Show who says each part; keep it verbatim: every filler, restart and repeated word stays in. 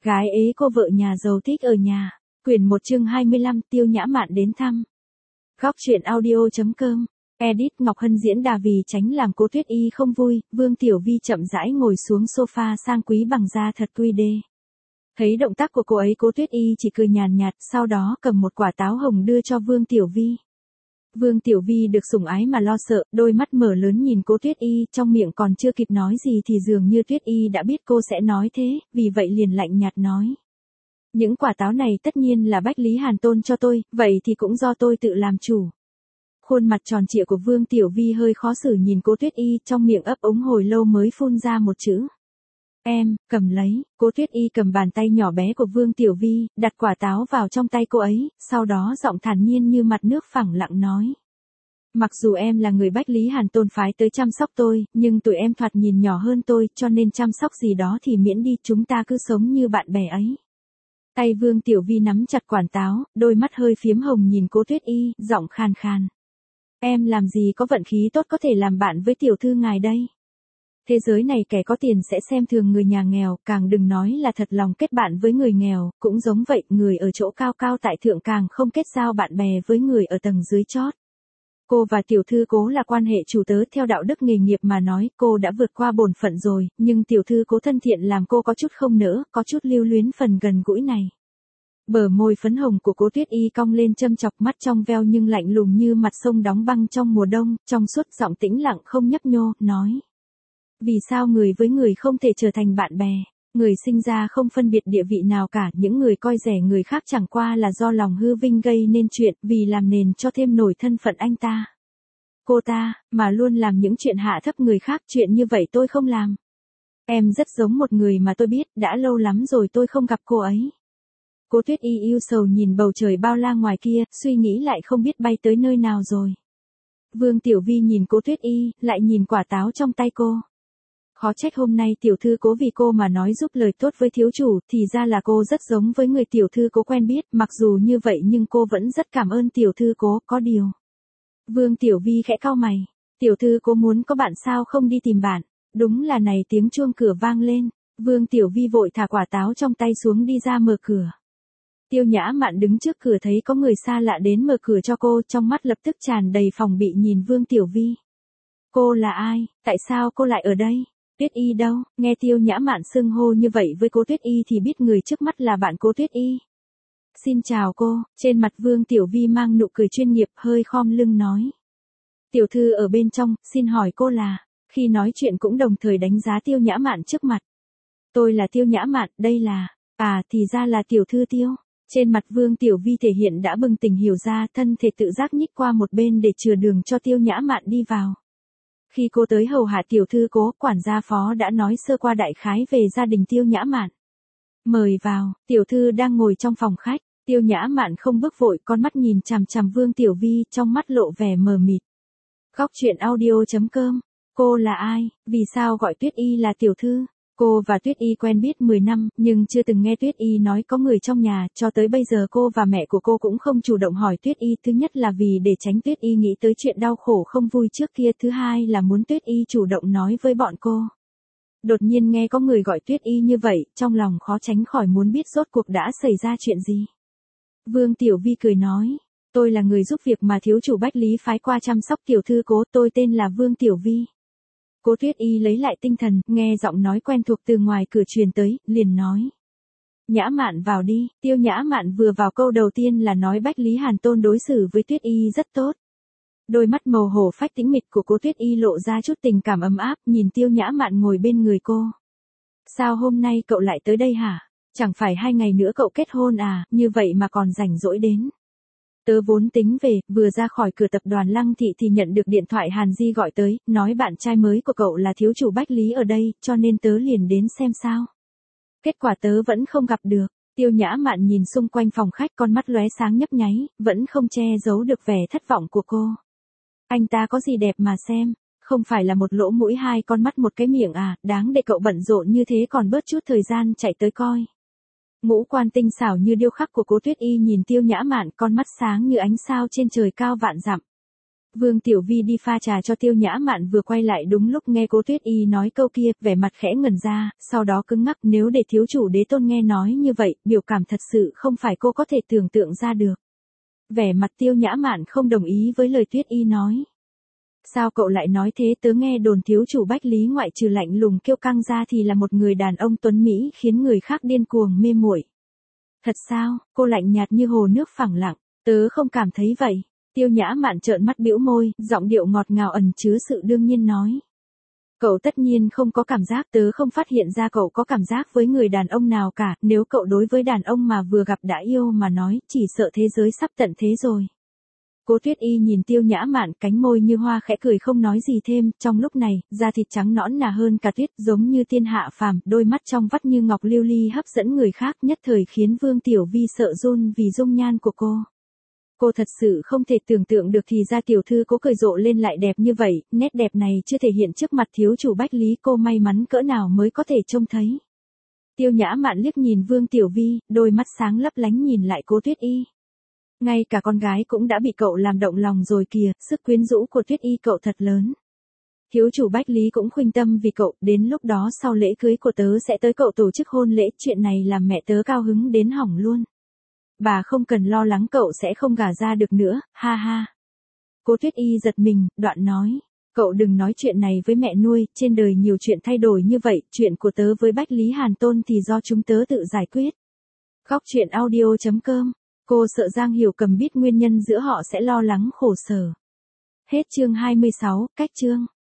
Speaker 1: Gái ế cô vợ nhà giàu thích ở nhà. Quyển một chương hai mươi lăm Tiêu Nhã Mạn đến thăm. Góc truyện audio.com. Edit Ngọc Hân diễn đà vì tránh làm Cố Tuyết Y không vui, Vương Tiểu Vi chậm rãi ngồi xuống sofa sang quý bằng da thật quy đê. Thấy động tác của cô ấy, Cố Tuyết Y chỉ cười nhàn nhạt, sau đó cầm một quả táo hồng đưa cho Vương Tiểu Vi. Vương Tiểu Vi được sủng ái mà lo sợ, đôi mắt mở lớn nhìn Cố Tuyết Y, trong miệng còn chưa kịp nói gì thì dường như Tuyết Y đã biết cô sẽ nói thế, vì vậy liền lạnh nhạt nói. Những quả táo này tất nhiên là Bách Lý Hàn Tôn cho tôi, vậy thì cũng do tôi tự làm chủ. Khuôn mặt tròn trịa của Vương Tiểu Vi hơi khó xử nhìn Cố Tuyết Y, trong miệng ấp úng hồi lâu mới phun ra một chữ. Em, cầm lấy. Cố Tuyết Y cầm bàn tay nhỏ bé của Vương Tiểu Vi, đặt quả táo vào trong tay cô ấy, sau đó giọng thản nhiên như mặt nước phẳng lặng nói. Mặc dù em là người Bách Lý Hàn Tôn phái tới chăm sóc tôi, nhưng tụi em thoạt nhìn nhỏ hơn tôi, cho nên chăm sóc gì đó thì miễn đi, chúng ta cứ sống như bạn bè ấy. Tay Vương Tiểu Vi nắm chặt quả táo, đôi mắt hơi phiếm hồng nhìn Cố Tuyết Y, giọng khàn khàn. Em làm gì có vận khí tốt có thể làm bạn với tiểu thư ngài đây. Thế giới này kẻ có tiền sẽ xem thường người nhà nghèo, càng đừng nói là thật lòng kết bạn với người nghèo, cũng giống vậy, người ở chỗ cao cao tại thượng càng không kết giao bạn bè với người ở tầng dưới chót. Cô và tiểu thư Cố là quan hệ chủ tớ, theo đạo đức nghề nghiệp mà nói, cô đã vượt qua bổn phận rồi, nhưng tiểu thư Cố thân thiện làm cô có chút không nỡ, có chút lưu luyến phần gần gũi này. Bờ môi phấn hồng của Cố Tuyết Y cong lên châm chọc, mắt trong veo nhưng lạnh lùng như mặt sông đóng băng trong mùa đông, trong suốt giọng tĩnh lặng không nhấp nhô, nói. Vì sao người với người không thể trở thành bạn bè? Người sinh ra không phân biệt địa vị nào cả, những người coi rẻ người khác chẳng qua là do lòng hư vinh gây nên chuyện, vì làm nền cho thêm nổi thân phận anh ta. Cô ta, mà luôn làm những chuyện hạ thấp người khác, chuyện như vậy tôi không làm. Em rất giống một người mà tôi biết, đã lâu lắm rồi tôi không gặp cô ấy. Cố Tuyết Y yêu sầu nhìn bầu trời bao la ngoài kia, suy nghĩ lại không biết bay tới nơi nào rồi. Vương Tiểu Vi nhìn Cố Tuyết Y, lại nhìn quả táo trong tay cô. Khó trách hôm nay tiểu thư Cố vì cô mà nói giúp lời tốt với thiếu chủ, thì ra là cô rất giống với người tiểu thư Cố quen biết, mặc dù như vậy nhưng cô vẫn rất cảm ơn tiểu thư Cố, có điều. Vương Tiểu Vi khẽ cau mày, tiểu thư Cố muốn có bạn sao không đi tìm bạn, đúng là này. Tiếng chuông cửa vang lên, Vương Tiểu Vi vội thả quả táo trong tay xuống đi ra mở cửa. Tiêu Nhã Mạn đứng trước cửa thấy có người xa lạ đến mở cửa cho cô, trong mắt lập tức tràn đầy phòng bị nhìn Vương Tiểu Vi. Cô là ai, tại sao cô lại ở đây? Tuyết Y đâu? Nghe Tiêu Nhã Mạn xưng hô như vậy với Cố Tuyết Y thì biết người trước mắt là bạn Cố Tuyết Y. Xin chào cô, trên mặt Vương Tiểu Vi mang nụ cười chuyên nghiệp, hơi khom lưng nói. Tiểu thư ở bên trong, xin hỏi cô là, khi nói chuyện cũng đồng thời đánh giá Tiêu Nhã Mạn trước mặt. Tôi là Tiêu Nhã Mạn, đây là, à thì ra là tiểu thư Tiêu. Trên mặt Vương Tiểu Vi thể hiện đã bừng tỉnh hiểu ra, thân thể tự giác nhích qua một bên để chừa đường cho Tiêu Nhã Mạn đi vào. Khi cô tới hầu hạ tiểu thư Cố, quản gia phó đã nói sơ qua đại khái về gia đình Tiêu Nhã Mạn. Mời vào, tiểu thư đang ngồi trong phòng khách, Tiêu Nhã Mạn không bước vội, con mắt nhìn chằm chằm Vương Tiểu Vi, trong mắt lộ vẻ mờ mịt. Góc truyện audio.com, cô là ai, vì sao gọi Tuyết Y là tiểu thư? Cô và Tuyết Y quen biết mười năm, nhưng chưa từng nghe Tuyết Y nói có người trong nhà, cho tới bây giờ cô và mẹ của cô cũng không chủ động hỏi Tuyết Y, thứ nhất là vì để tránh Tuyết Y nghĩ tới chuyện đau khổ không vui trước kia, thứ hai là muốn Tuyết Y chủ động nói với bọn cô. Đột nhiên nghe có người gọi Tuyết Y như vậy, trong lòng khó tránh khỏi muốn biết rốt cuộc đã xảy ra chuyện gì. Vương Tiểu Vi cười nói, tôi là người giúp việc mà thiếu chủ Bách Lý phái qua chăm sóc tiểu thư Cố, tôi tên là Vương Tiểu Vi. Cố Tuyết Y lấy lại tinh thần, nghe giọng nói quen thuộc từ ngoài cửa truyền tới, liền nói. Nhã Mạn vào đi. Tiêu Nhã Mạn vừa vào câu đầu tiên là nói Bách Lý Hàn Tôn đối xử với Tuyết Y rất tốt. Đôi mắt màu hổ phách tĩnh mịch của Cố Tuyết Y lộ ra chút tình cảm ấm áp, nhìn Tiêu Nhã Mạn ngồi bên người cô. Sao hôm nay cậu lại tới đây hả? Chẳng phải hai ngày nữa cậu kết hôn à, như vậy mà còn rảnh rỗi đến. Tớ vốn tính về, vừa ra khỏi cửa tập đoàn Lăng Thị thì nhận được điện thoại Hàn Di gọi tới, nói bạn trai mới của cậu là thiếu chủ Bách Lý ở đây, cho nên tớ liền đến xem sao. Kết quả tớ vẫn không gặp được. Tiêu Nhã Mạn nhìn xung quanh phòng khách, con mắt lóe sáng nhấp nháy, vẫn không che giấu được vẻ thất vọng của cô. Anh ta có gì đẹp mà xem, không phải là một lỗ mũi hai con mắt một cái miệng à, đáng để cậu bận rộn như thế còn bớt chút thời gian chạy tới coi. Ngũ quan tinh xảo như điêu khắc của Cố Tuyết Y nhìn Tiêu Nhã Mạn, con mắt sáng như ánh sao trên trời cao vạn dặm. Vương Tiểu Vi đi pha trà cho Tiêu Nhã Mạn vừa quay lại đúng lúc nghe Cố Tuyết Y nói câu kia, vẻ mặt khẽ ngẩn ra, sau đó cứng ngắc, nếu để thiếu chủ Đế Tôn nghe nói như vậy, biểu cảm thật sự không phải cô có thể tưởng tượng ra được. Vẻ mặt Tiêu Nhã Mạn không đồng ý với lời Tuyết Y nói. Sao cậu lại nói thế, tớ nghe đồn thiếu chủ Bách Lý ngoại trừ lạnh lùng kiêu căng ra thì là một người đàn ông tuấn Mỹ khiến người khác điên cuồng mê muội. Thật sao? Cô lạnh nhạt như hồ nước phẳng lặng, tớ không cảm thấy vậy. Tiêu Nhã Mạn trợn mắt bĩu môi, giọng điệu ngọt ngào ẩn chứa sự đương nhiên nói. Cậu tất nhiên không có cảm giác, tớ không phát hiện ra cậu có cảm giác với người đàn ông nào cả, nếu cậu đối với đàn ông mà vừa gặp đã yêu mà nói, chỉ sợ thế giới sắp tận thế rồi. Cố Tuyết Y nhìn Tiêu Nhã Mạn, cánh môi như hoa khẽ cười không nói gì thêm, trong lúc này, da thịt trắng nõn nà hơn cả tuyết, giống như tiên hạ phàm, đôi mắt trong vắt như ngọc lưu ly hấp dẫn người khác, nhất thời khiến Vương Tiểu Vi sợ run vì dung nhan của cô. Cô thật sự không thể tưởng tượng được thì ra tiểu thư cố cười rộ lên lại đẹp như vậy, nét đẹp này chưa thể hiện trước mặt thiếu chủ Bách Lý, cô may mắn cỡ nào mới có thể trông thấy. Tiêu Nhã Mạn liếc nhìn Vương Tiểu Vi, đôi mắt sáng lấp lánh nhìn lại Cố Tuyết Y. Ngay cả con gái cũng đã bị cậu làm động lòng rồi kìa, sức quyến rũ của Tuyết Y cậu thật lớn. Thiếu chủ Bách Lý cũng khuynh tâm vì cậu, đến lúc đó sau lễ cưới của tớ sẽ tới cậu tổ chức hôn lễ, chuyện này làm mẹ tớ cao hứng đến hỏng luôn. Bà không cần lo lắng cậu sẽ không gả ra được nữa, ha ha. Cố Tuyết Y giật mình, đoạn nói, cậu đừng nói chuyện này với mẹ nuôi, trên đời nhiều chuyện thay đổi như vậy, chuyện của tớ với Bách Lý Hàn Tôn thì do chúng tớ tự giải quyết. Góc truyện audio chấm com. Cô sợ Giang Hiểu Cầm biết nguyên nhân giữa họ sẽ lo lắng khổ sở. Hết chương hai mươi sáu, cách chương.